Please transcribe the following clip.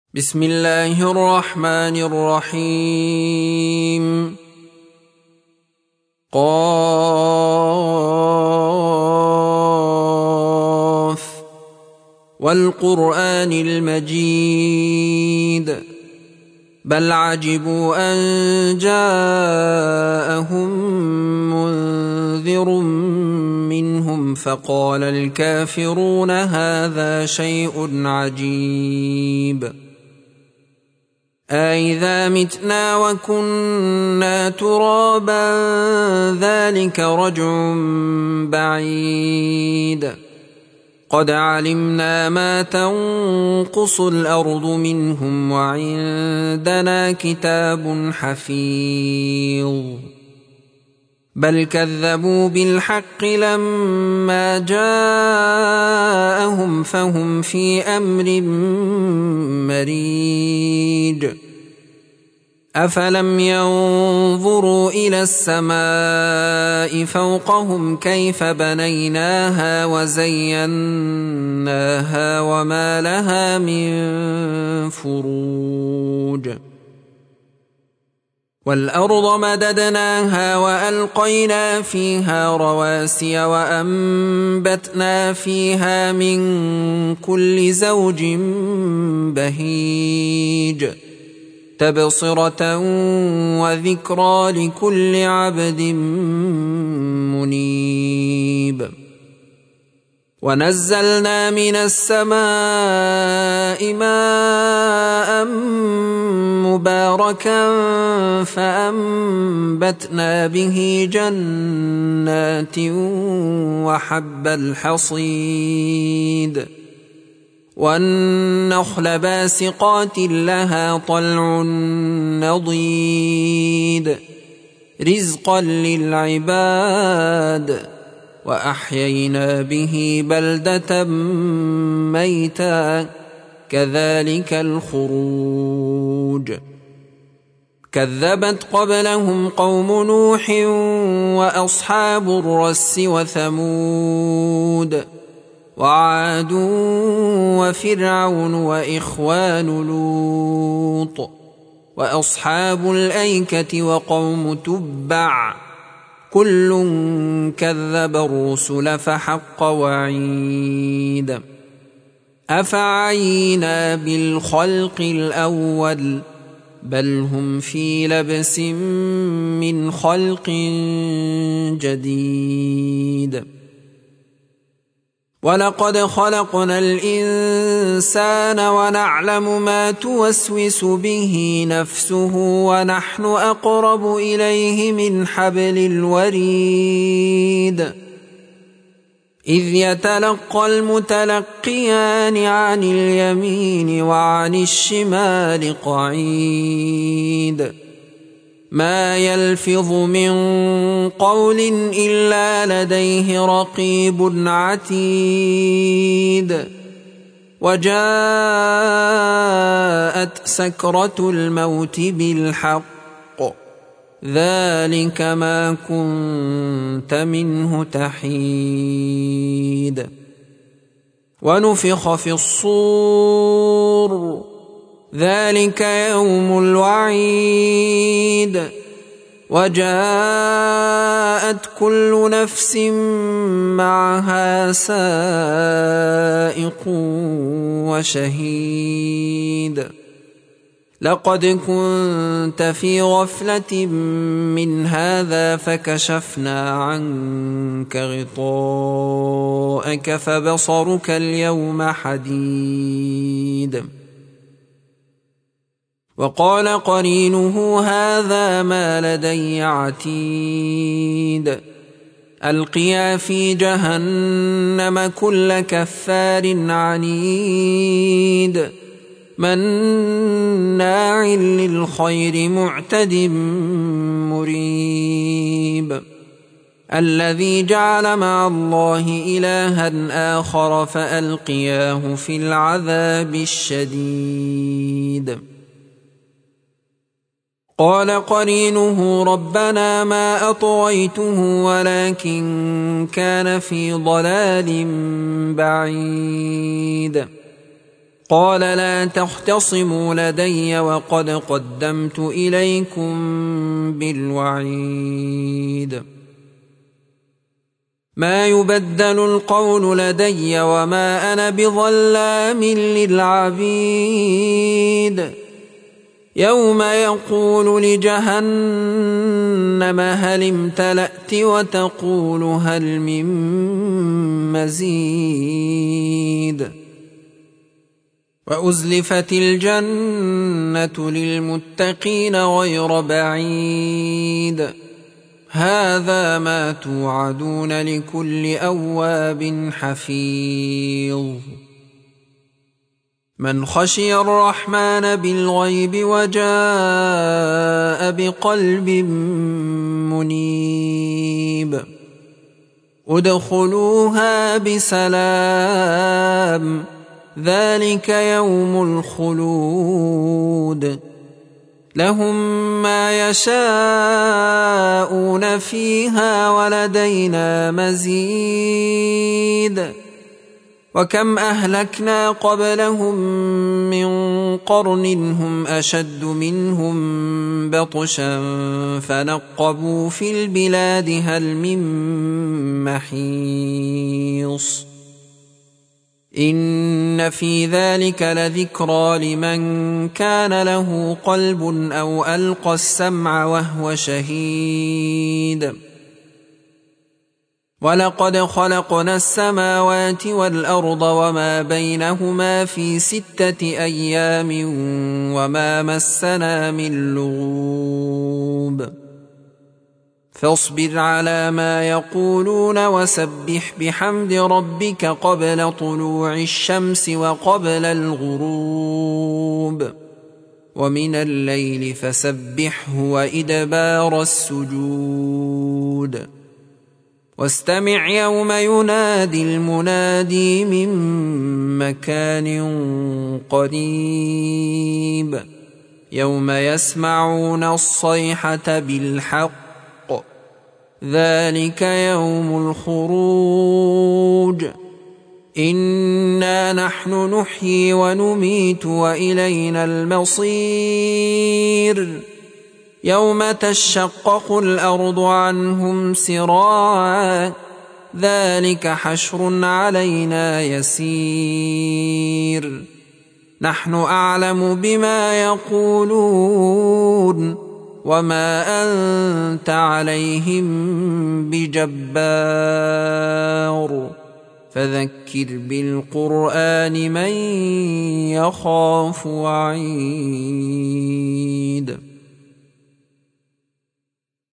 بسم الله الرحمن الرحيم. قاف والقرآن المجيد بل عجبوا أن جاءهم منذر منهم فقال الكافرون هذا شيء عجيب أإذا متنا وكنا ترابا ذلك رجع بعيد قد علمنا ما تنقص الأرض منهم وعندنا كتاب حفيظ بل كذبوا بالحق لما جاءهم فهم في أمر مريج أفلم ينظروا إلى السماء فوقهم كيف بنيناها وزيناها وما لها من فروج والأرض مددناها وألقينا فيها رواسي وأنبتنا فيها من كل زوج بهيج تبصرة وذكرى لكل عبد منيب ونزلنا من السماء ماء مباركا فأنبتنا به جنات وحب الحصيد والنخل باسقات لها طلع نضيد رزقا للعباد وأحيينا به بلدة ميتا كذلك الخروج كذبت قبلهم قوم نوح وأصحاب الرس وثمود وعاد وفرعون وإخوان لوط وأصحاب الأيكة وقوم تبع كل كذب الرسل فحق وعيد أفعينا بالخلق الأول بل هم في لبس من خلق جديد ولقد خلقنا الإنسان ونعلم ما توسوس به نفسه ونحن أقرب إليه من حبل الوريد إذ يتلقى المتلقيان عن اليمين وعن الشمال قعيد ما يلفظ من قول إلا لديه رقيب عتيد وجاءت سكرة الموت بالحق ذلك ما كنت منه تحيد ونفخ في الصور ذلك يوم الوعيد وجاءت كل نفس معها سائق وشهيد لقد كنت في غفلة من هذا فكشفنا عنك غطاءك فبصرك اليوم حديد وقال قرينه هذا ما لدي عتيد ألقيا في جهنم كل كفار عنيد مناع للخير معتد مريب الذي جعل مع الله إلها آخر فألقياه في العذاب الشديد قال قرينه ربنا ما أطغيته ولكن كان في ضلال بعيد قال لا تختصموا لدي وقد قدمت إليكم بالوعيد ما يبدل القول لدي وما أنا بظلام للعبيد يوم يقول لجهنم هل امتلأت وتقول هل من مزيد وأزلفت الجنة للمتقين غير بعيد هذا ما توعدون لكل أواب حفيظ من خشي الرحمن بالغيب وجاء بقلب منيب ادخلوها بسلام ذلك يوم الخلود لهم ما يشاءون فيها ولدينا مزيد وكم أهلكنا قبلهم من قرن هم أشد منهم بطشا فنقبوا في البلاد هل من محيص إن في ذلك لذكرى لمن كان له قلب أو ألقى السمع وهو شهيد ولقد خلقنا السماوات والأرض وما بينهما في 6 أيام وما مسنا من لغوب فاصبر على ما يقولون وسبح بحمد ربك قبل طلوع الشمس وقبل الغروب ومن الليل فسبحه وإدبار السجود واستمع يوم ينادي المنادي من مكان قريب يوم يسمعون الصيحة بالحق ذلك يوم الخروج إنا نحن نحيي ونميت وإلينا المصير يوم تشقق الأرض عنهم سراعا ذلك حشر علينا يسير نحن أعلم بما يقولون وما أنت عليهم بجبار فذكر بالقرآن من يخاف وعيد